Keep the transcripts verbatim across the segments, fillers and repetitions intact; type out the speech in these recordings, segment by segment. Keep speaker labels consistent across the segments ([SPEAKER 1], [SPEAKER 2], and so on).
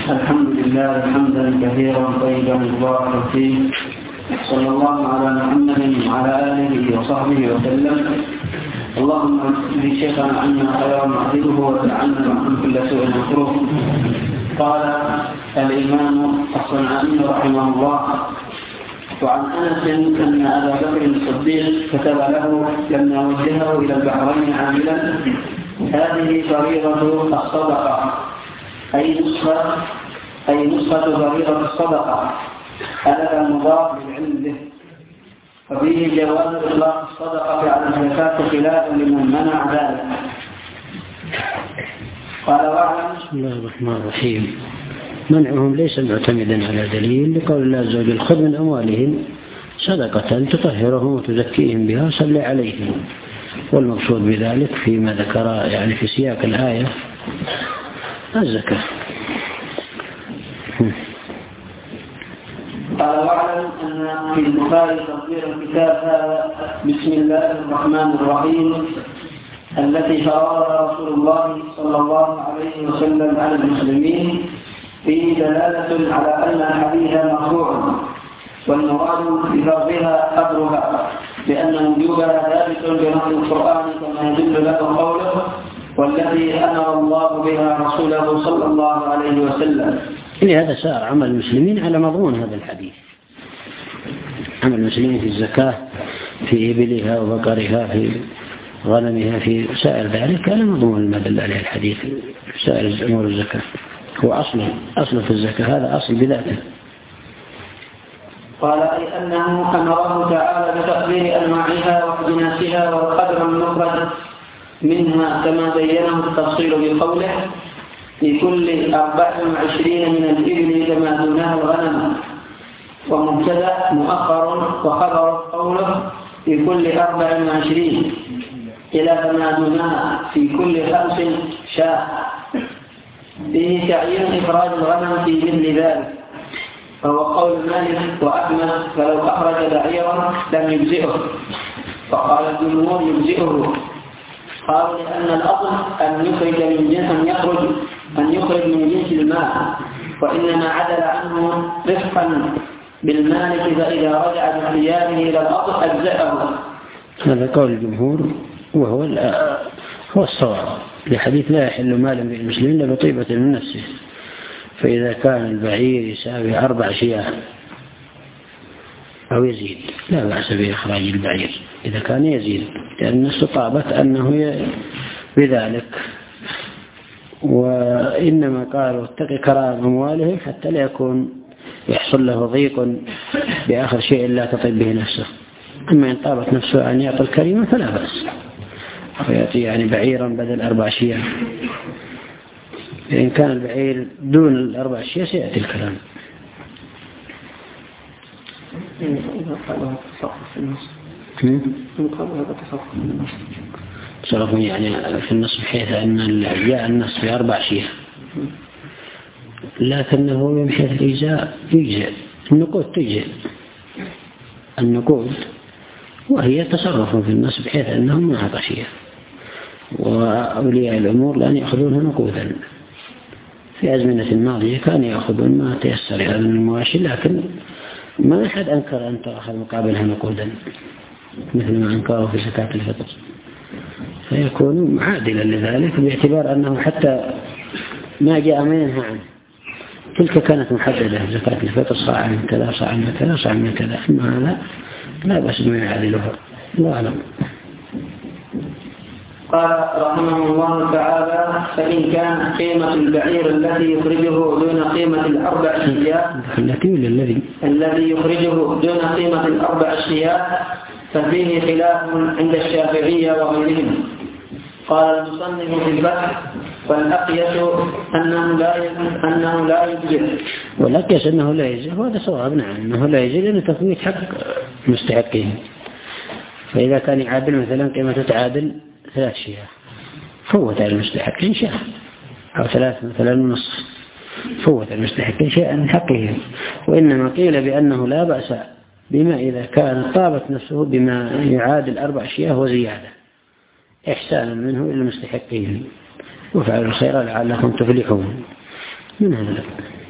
[SPEAKER 1] الحمد لله حمدا كثيرا طيبا مباركا فيه، صلى الله على محمد وعلى آله وصحبه وسلم. اللهم اغفر شيخنا عنا خيرا نعذبه وتعلم عن كل سوء مكروه. قال الإمام الصنعاني رحمه الله: وعن أنس أن أبا بكر الصديق كتب له لما وجهه إلى البحرين عاملا: هذه فريضة الصدقة، أي نسخة أي نسخة فريضة الصدقة، هذا مضاف للعلم به. وفيه جواز إطلاق الصدقة على الزكاة خلافا لمن منع ذلك. قال واعلم.
[SPEAKER 2] بسم الله الرحمن الرحيم. منعهم ليس معتمدا على دليل، لقول الله عز وجل: خذ من أموالهم صدقة تطهرهم وتزكيهم بها وصل عليهم. والمقصود بذلك فيما ذكر يعني في سياق الآية الزكاة.
[SPEAKER 1] قال واعلم أن في البخاري تصدير الكتاب هذا بسم الله الرحمن الرحيم التي فرضها رسول الله صلى الله عليه وسلم على المسلمين فيه دلالة على أن الحديث مرفوع، والمراد بفرضها قدرها، لأن وجوبها ثابت بنص القرآن كما يدل له قوله: والذي أمر الله بها رسوله صلى الله عليه وسلم.
[SPEAKER 2] لهذا سار عمل المسلمين على مضمون هذا الحديث. عمل المسلمين في الزكاة، في إبلها وبقرها، في غنمها، في سائر ذلك على مضمون ما دل عليه الحديث في سائر أمور الزكاة. هو أصل أصل في الزكاة، هذا أصل بذاته.
[SPEAKER 1] قال أي أنه أمره تعالى بتقدير أنواعها وأجناسها والقدر المخرج منها كما بينه التفصيل بقوله: لكل أربع وعشرين من الإبل كما دونها الغنم. ومبتدأ مؤخر وخبر قوله: في كل أربع وعشرين إلى كما دونها في كل خمس شاة. فيه تعيين إخراج الغنم في مثل ذلك، فهو قول مالك وأحمد: فلو أخرج بعيرا لم يجزئه. فقال الجمهور: يجزئه. قالوا لأن الأصل أن يخرج من جنس أن يخرج أن يخرج من جنس الماء، وإنما عدل عنه رفقا بالمالك، فإذا رجع باختياره إلى الأصل أجزأه.
[SPEAKER 2] هذا قول الجمهور، وهو هو الصواب، لحديث: لا يحل مال المسلمين إلا بطيبة من نفسه. فإذا كان البعير يساوي أربع شياه أو يزيد لا بأس بإخراج البعير إذا كان يزيد، لأن استطابت أنه بذلك. وإنما قالوا: اتق كرام أموالهم حتى لا يكون يحصل له ضيق بآخر شيء لا تطيب به نفسه. أما إن طابت نفسه أن يعطي الكريم فلا بأس، ويأتي يعني بعيرا بدل أربع شياه. إن كان البعير دون الأربع شياه سيأتي الكلام. تصرف يعني في النص بحيث أن جاء النص في أربع شياه، لكنه من حيث الإجزاء يجزئ. النقود تجزئ النقود، وهي تصرف في النص بحيث أنهم ما أعطى شياه، وأولياء الأمور لأن يأخذونها نقودا. في أزمنة الماضية كان يأخذون ما تيسر من المواشي، لكن ما أحد أنكر أن تأخذ مقابلها نقودا مثل ما أنكروا في زكاة الفطر، فيكون معادلا لذلك، باعتبار أنه حتى ما جاء ما ينهى عنه. تلك كانت محددة: زكاة الفطر صاع من كذا، صاع من كذا، صاع من كذا. أما هذا لا بأس ما يعادلها. الله أعلم.
[SPEAKER 1] قال رحمه الله تعالى: فإن كان قيمة البعير الذي يخرجه دون قيمة الأربع شياه
[SPEAKER 2] الذي
[SPEAKER 1] الذي يخرجه دون قيمة الأربع شياه ففيه خلاف عند الشافعية وغيرهم. قال المصنف في الفتح: والأقيس أنه لا أنه لا يجزئ.
[SPEAKER 2] والأقيس أنه لا يجزئ، وهذا صواب. نعم، أنه لا يجزئ لأنه تفويت حق مستحقين. فإذا كان يعادل مثلا قيمة تعادل ثلاث شياه فوت على المستحقين شيء، أو ثلاث مثلا ونصف فوت على المستحقين شيئا من حقهم. وإنما قيل بأنه لا بأس بما إذا كان طابت نفسه بما يعادل أربع شياه وزيادة إحسانا منه إلى المستحقين. وفعلوا الخير لعلكم تفلحون. من هذا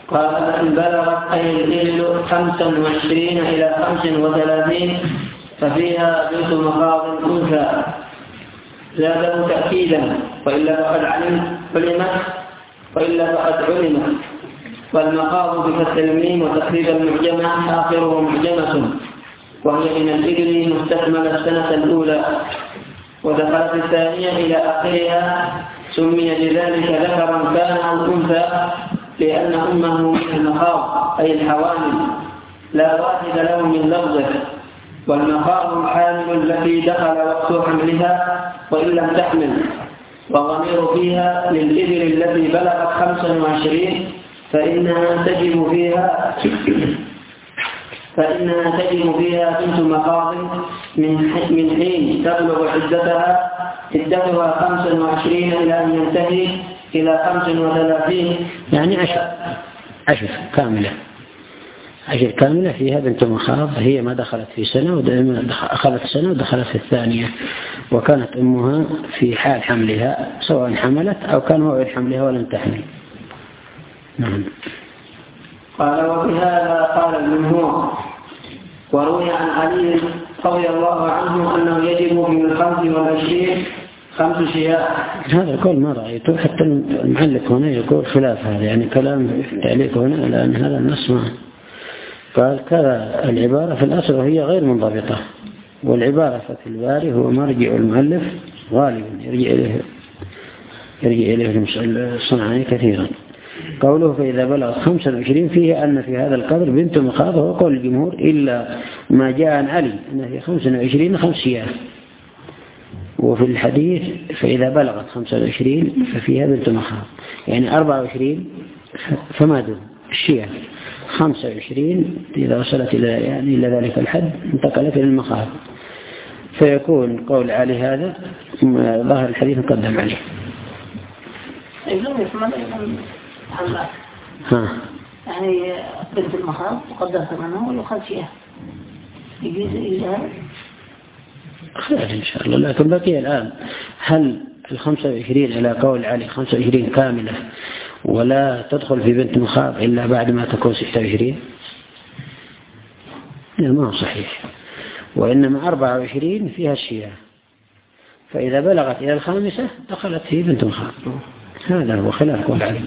[SPEAKER 1] قال إن بلغت أي الإبل خمسا وعشرين إلى خمس وثلاثين ففيها بنت مخاض أنثى، زاده تأكيدا، وإلا فقد علم علمت وإلا فقد علمت. والمخاض بفتح الميم وتقريب المعجمة آخره معجمة، وهي من الإبل مستكمل السنة الأولى، ودخلت الثانية إلى آخرها سمي بذلك ذكرا كان أو أنثى لأن أمه من المخاض أي الحوامل لا واحد له من لفظه. والمخاض الحامل التي دخل وقت حملها وإن لم تحمل، وضمير فيها للإبل التي بلغت خمسا وعشرين فإنها تجب فيها فإنها تجب فيها بنت مخاض من حين تبلغ عدتها عدتها خمسا وعشرين إلى أن ينتهي إلى خمس وثلاثين،
[SPEAKER 2] يعني عشر عشر كاملة عشر كاملة فيها بنت مخاض، هي ما دخلت في سنة أخذت سنة ودخلت في الثانية، وكانت أمها في حال حملها سواء حملت أو كان موعد حملها ولم تحمل. نعم.
[SPEAKER 1] قال وبهذا قال الجمهور. وروي عن علي رضي الله عنه أنه يجب من الخمس والعشرين خمس شياء.
[SPEAKER 2] هذا القول ما رأيته، حتى المعلق هنا يقول خلاف هذا، يعني كلام تعليق هنا لأن هذا النص ما قال كذا. العبارة في الأصل وهي غير منضبطة، والعبارة في الباري هو مرجع المؤلف غالبا يرجع إليه يرجع إليه الصنعاني كثيرا. قوله فإذا بلغ خمسة وعشرين فيه أن في هذا القدر بنت مخاض، هو قول الجمهور إلا ما جاء عن علي أن في خمسة وعشرين خمس شياه. وفي الحديث فإذا بلغت خمسة وعشرين ففيها بنت مخاض، يعني أربعة وعشرين فما دون الشياه، خمسة وعشرين إذا وصلت إلى يعني إلى ذلك الحد انتقلت إلى المخاض، فيكون قول علي هذا ظاهر الحديث مقدم عليه.
[SPEAKER 3] ها يعني بنت المخاض مقدر ثمنها ولو خلفيها يجوز إلى
[SPEAKER 2] خير إن شاء الله. لكن بقي الآن هل الخمسة وعشرين إلى قول علي خمسة وعشرين كاملة ولا تدخل في بنت مخاض إلا بعد ما تكون ستة وعشرين؟ ما هو صحيح، وإنما أربعة وعشرين فيها الشياه، فإذا بلغت إلى الخامسة دخلت في بنت مخاض. هذا هو خلاف قول علي.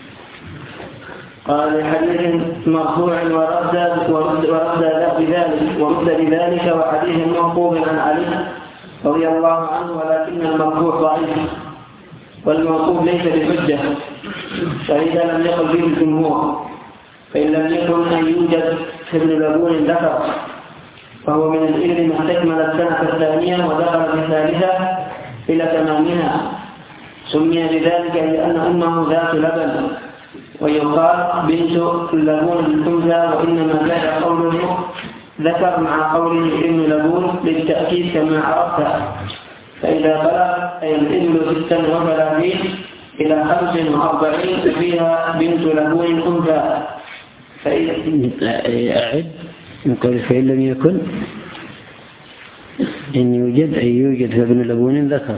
[SPEAKER 1] قال حديث مرفوع ورد ورد ورد بذلك ورد بذلك وحديث موقوف عن علي رضي الله عنه، ولكن المرفوع ضعيف والموقوف ليس بحجة، فإذا لم يقل به الجمهور فإن لم يكن أن يوجد ابن لبون ذكر فهو من الإبل ما استكمل السنة الثانية ودخل في الثالثة إلى تمامها، سمي بذلك لأن أمه ذات لبن، ويقال بنت اللبون الأنثى، وإنما جاء قوله ذكر مع قوله ابن لبون للتأكيد كما عرفت. فإذا بلغ أي الإبل ستا وثلاثين إلى خمس وأربعين فيها بنت لبون أنثى.
[SPEAKER 2] أعد نقول فإن لم يكن إن يوجد أي يوجد فابن لبون ذكر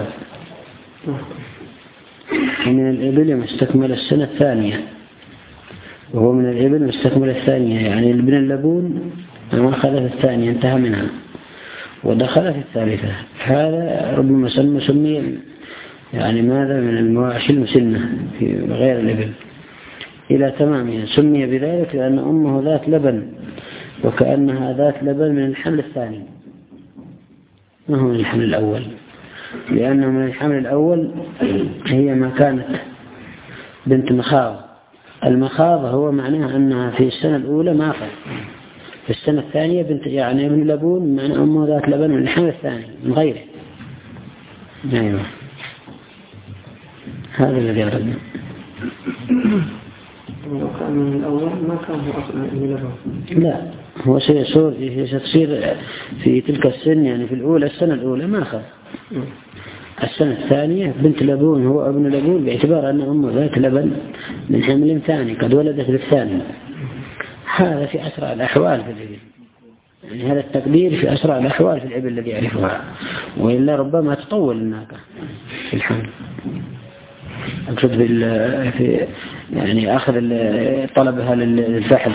[SPEAKER 2] من الإبل مستكمل السنة الثانية، وهو من الإبل مستكمل الثانية، يعني ابن اللبون ما أخذ في الثانية انتهى منها ودخل في الثالثة. هذا ربما سمى سمي يعني ماذا من المواشي المسنة في غير الإبل إلى تمامها، سمي بذلك لأن أمه ذات لبن، وكأنها ذات لبن من الحمل الثاني ما هو من الحمل الأول، لأنه من الحمل الأول هي ما كانت بنت مخاض. المخاض هو معناه أنها في السنة الأولى ما أخذ، في السنة الثانية بنت يعني ابن لبون معنى أمه ذات لبن من الحمل الثاني من غيره. أيوة هذا الذي أردنا.
[SPEAKER 1] لو كان من الأول ما كان هو أصلا ابن لبون.
[SPEAKER 2] لا هو سيصير ستصير في تلك السن، يعني في الأولى السنة الأولى ما أخذ، السنة الثانية بنت لبون هو ابن لبون باعتبار أن أمه ذات لبن من حمل ثاني قد ولدت بالثاني. هذا في أسرع الأحوال في الإبل، يعني هذا التقدير في أسرع الأحوال في الإبل الذي يعرفها، وإلا ربما تطول الناقة في الحمل. أقصد في يعني أخذ طلبها للفحل.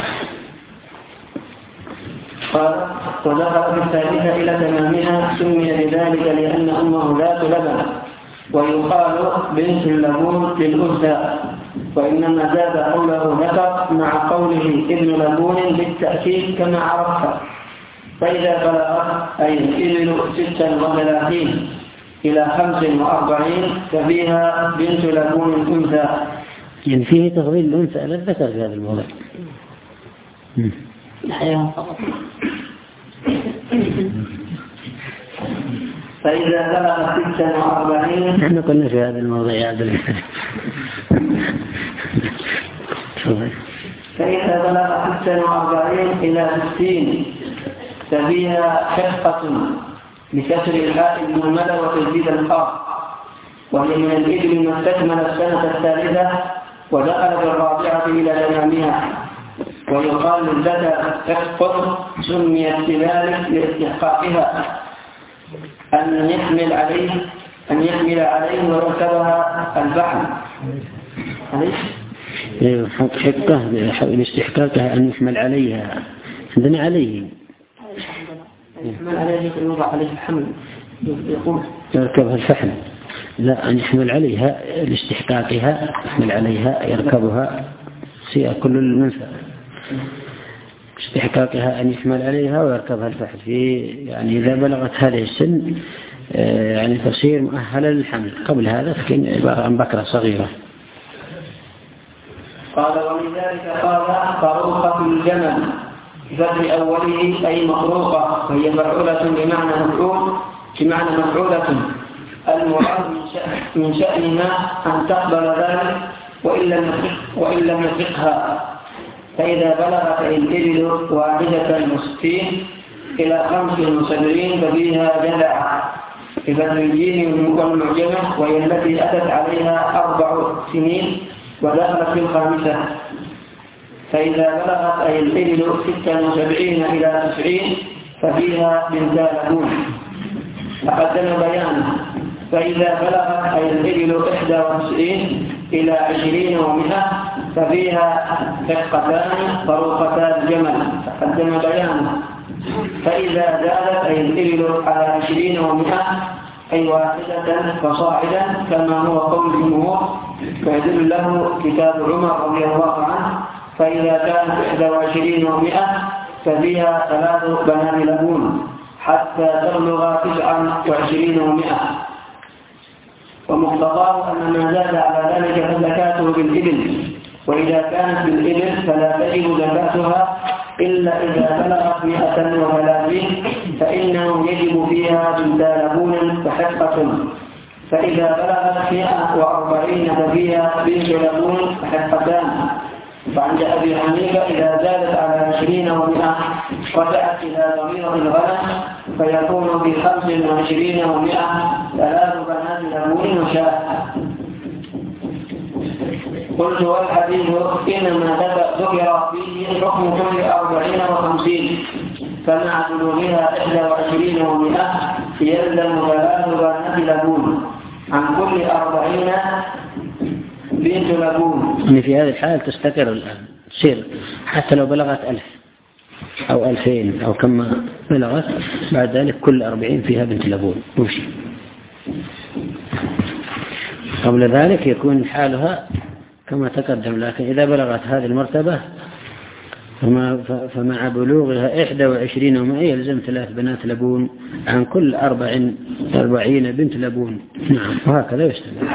[SPEAKER 1] قال ودخل في الثالثة إلى تمامها سمي بذلك لأن أمه ذات لبن، ويقال بنت اللبون للأنثى، وإنما زاد قوله ذكر مع قوله ابن لبون بالتأكيد كما عرفت. فإذا بلغت أي الإبل ستا وثلاثين إلى خمس وأربعين ففيها بنت لبون الأنثى.
[SPEAKER 2] يعني فيه تفضيل الأنثى على الذكر في هذا الموضوع.
[SPEAKER 3] الحيوان فقط.
[SPEAKER 1] فإذا بلغت ستا وأربعين
[SPEAKER 2] نحن قلنا في هذا الموضوع يا عبد الله.
[SPEAKER 1] فإذا بلغت ستا وأربعين إلى ستين ففيها شقة بكسر الحاء المهملة وتجديد الخاء، وهي من الإبل ما استكمل السنة الثالثة ودخل بالرابعة إلى تمامها. ويقال للذكر شق سميت بذلك لاستحقاقها أن يحمل عليه أن يحمل عليه ويركبها الفحم.
[SPEAKER 2] حقه لاستحقاقها أن يحمل عليها. عندنا عليه
[SPEAKER 1] يحمل عليه يوضع عليه الحمل يقول
[SPEAKER 2] يركبها الفحم. لا، أن يحمل عليها لاستحقاقها، يحمل عليها يركبها سيئة كل المنفى استحقاقها أن يحمل عليها ويركبها الفحل. في يعني إذا بلغت هذه السن يعني تصير مؤهلة للحمل. قبل هذا تكون عبارة عن بكرة صغيرة.
[SPEAKER 1] قال ولذلك قال طروقة الجمل بفتح أوله أي مطروقة، وهي مفعولة بمعنى مفعول بمعنى مفعولة. المراد من شأنها أن تقبل ذلك وإن لم يفقها. فإذا بلغت الإبل واحدة وستين إلى خمس وسبعين ففيها جذع بفتح الجيم والمعجمة، وهي التي أتت عليها أربع سنين ودخلت في الخامسة. فإذا بلغت أي الإبل ستة وسبعين إلى تسعين ففيها بنت لبون تقدم بيانه. فإذا بلغت أي الإبل إحدى وتسعين إلى عشرين ومئة ففيها شقتان طروقتا الجمل تقدم بيانه. فإذا زادت أي الإبل على عشرين ومئة أي واحدة فصاعدا كما هو قول الجمهور، فيدل له كتاب عمر رضي الله عنه. فإذا كانت إحدى وعشرين ومئة ففيها ثلاث بنات لبون حتى تبلغ تسعة وعشرين ومئة. ومقتضاه أن ما زاد على ذلك فزكاته بالإبل، وإذا كانت بالإبل فلا تجب زكاتها إلا إذا بلغت مئة وثلاثين فإنه يجب فيها بنت لبون فحقة. فإذا بلغت مئة وأربعين ففيها بنت لبون فحقتان. فعند أبي حنيفة إذا زادت على عشرين ومئة رجعت إلى ضمير الغنم فيكون بخمس وعشرين ومئة ثلاث بنات لبون وشاة. قلت والحديث إنما ذكر فيه حكم كل أربعين وخمسين، فمع بلوغها إحدى وعشرين ومئة يلزم ثلاث بنات لبون عن كل أربعين بنت لبون.
[SPEAKER 2] يعني في هذه الحالة تستقر الآن تصير حتى لو بلغت ألف أو ألفين أو كما بلغت، بعد ذلك كل أربعين فيها بنت لبون وشي. قبل ذلك يكون حالها كما تقدم، لكن إذا بلغت هذه المرتبة فما فمع بلوغها إحدى وعشرين وما يلزم ثلاث بنات لبون عن كل أربع أربعين بنت لبون. نعم، وهكذا يستمر.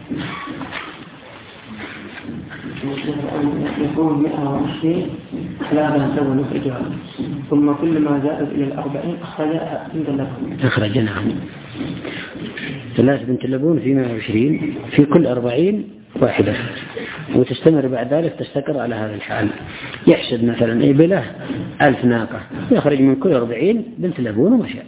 [SPEAKER 1] يكون مئة وعشرين لا بنسوي نخرجها، ثم كل ما زادت إلى الأربعين أخرجها بنت لبون.
[SPEAKER 2] أخرج نعم ثلاث بنت لبون في مئة وعشرين في كل أربعين واحدة، وتستمر بعد ذلك تستقر على هذا الحال. يحسد مثلا إبله ألف ناقة يخرج من كل أربعين بنت لبون ومشاء.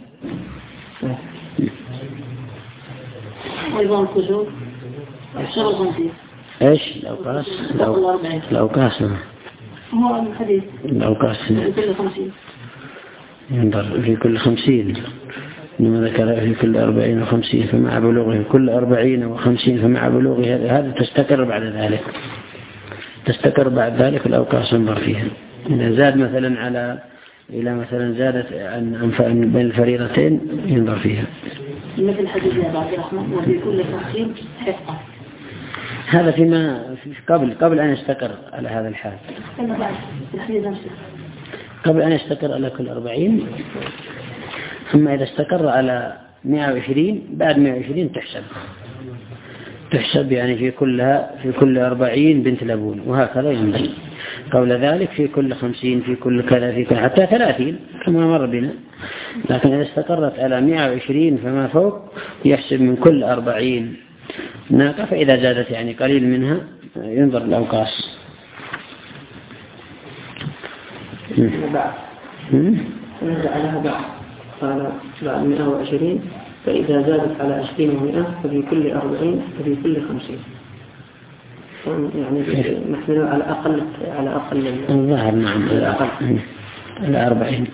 [SPEAKER 3] أيضا الكسور الشغل خمسين
[SPEAKER 2] إيش الأوقاس الأوقاس
[SPEAKER 3] هو الحديث
[SPEAKER 2] الأوقاس
[SPEAKER 3] في كل خمسين
[SPEAKER 2] ينظر في كل خمسين، إنما ذكر في كل أربعين وخمسين فمع بلوغه كل أربعين وخمسين فمع بلوغه هذا تستقر بعد ذلك. تستقر بعد ذلك الأوقاس ينظر فيها. إذا زاد مثلا على إلى مثلا زادت عن بين الفريضتين ينظر فيها.
[SPEAKER 3] مثل حديث يا عبد الرحمن وفي كل خمسين حقة.
[SPEAKER 2] هذا فيما قبل قبل أن يستقر على هذا الحال. قبل أن يستقر على كل أربعين. أما إذا استقر على مئة وعشرين بعد مئة وعشرين تحسب تحسب يعني في كلها في كل أربعين بنت لبون وهكذا ينبغي. قبل ذلك في كل خمسين في كل كذا في كل حتى ثلاثين كما مر بنا. لكن إذا استقرت على مئة وعشرين فما فوق يحسب من كل أربعين ناقة. فإذا زادت يعني قليل منها ينظر الأوقاس.
[SPEAKER 1] بعد نزل عليها بعد قال بعد مئة وعشرين فإذا زادت على عشرين ومئة ففي كل أربعين ففي كل خمسين يعني نحن على أقل على أقل
[SPEAKER 2] الظاهر. نعم على أقل على أربعين.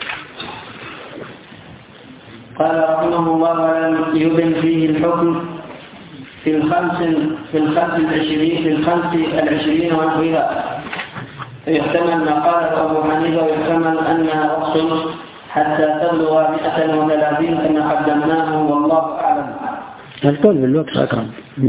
[SPEAKER 1] قال رحمه الله ولم يبن فيه الحكم في الخمس في الخمس العشرين في الخمس العشرين ونحوها. يحتمل ما قاله أبو حنيفة ويحتمل أنها رقص حتى تبلغ مئة وثلاثين كما قدمناه والله أعلم.
[SPEAKER 2] القول بالوقت أقرب.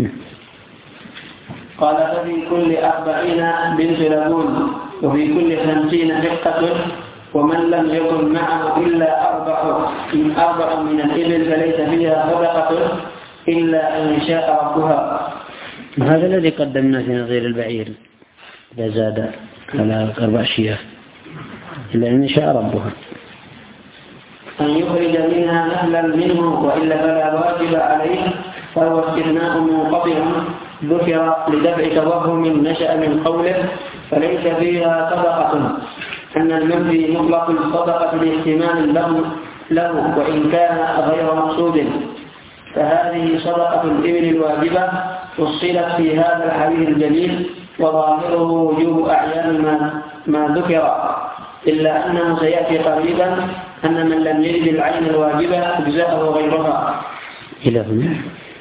[SPEAKER 1] قال ففي كل أربعين بنت لبون وفي كل خمسين حقة ومن لم يكن معه إلا أربع أربع من الإبل فليس فيها صدقة إلا أن يشاء ربها.
[SPEAKER 2] هذا الذي قدمنا في نظير البعير إذا زاد على أربع شياه إلا أن يشاء ربها
[SPEAKER 1] أن يخرج منها نهلا منه وإلا فلا واجب عليه فهو استثناء منقطع ذكر لدفع توهم نشأ من قوله فليس فيها صدقة أن المنفي مطلق الصدقة لاحتمال له, له وإن كان غير مقصود. فهذه صدقة الإبل الواجبة فصلت في هذا الحديث الجليل وظاهره وجوب أعيان ما, ما ذكر إلا أنه سيأتي قريبا أن من لم يجد العين الواجبة أجزاءه غيرها.
[SPEAKER 2] إلى هنا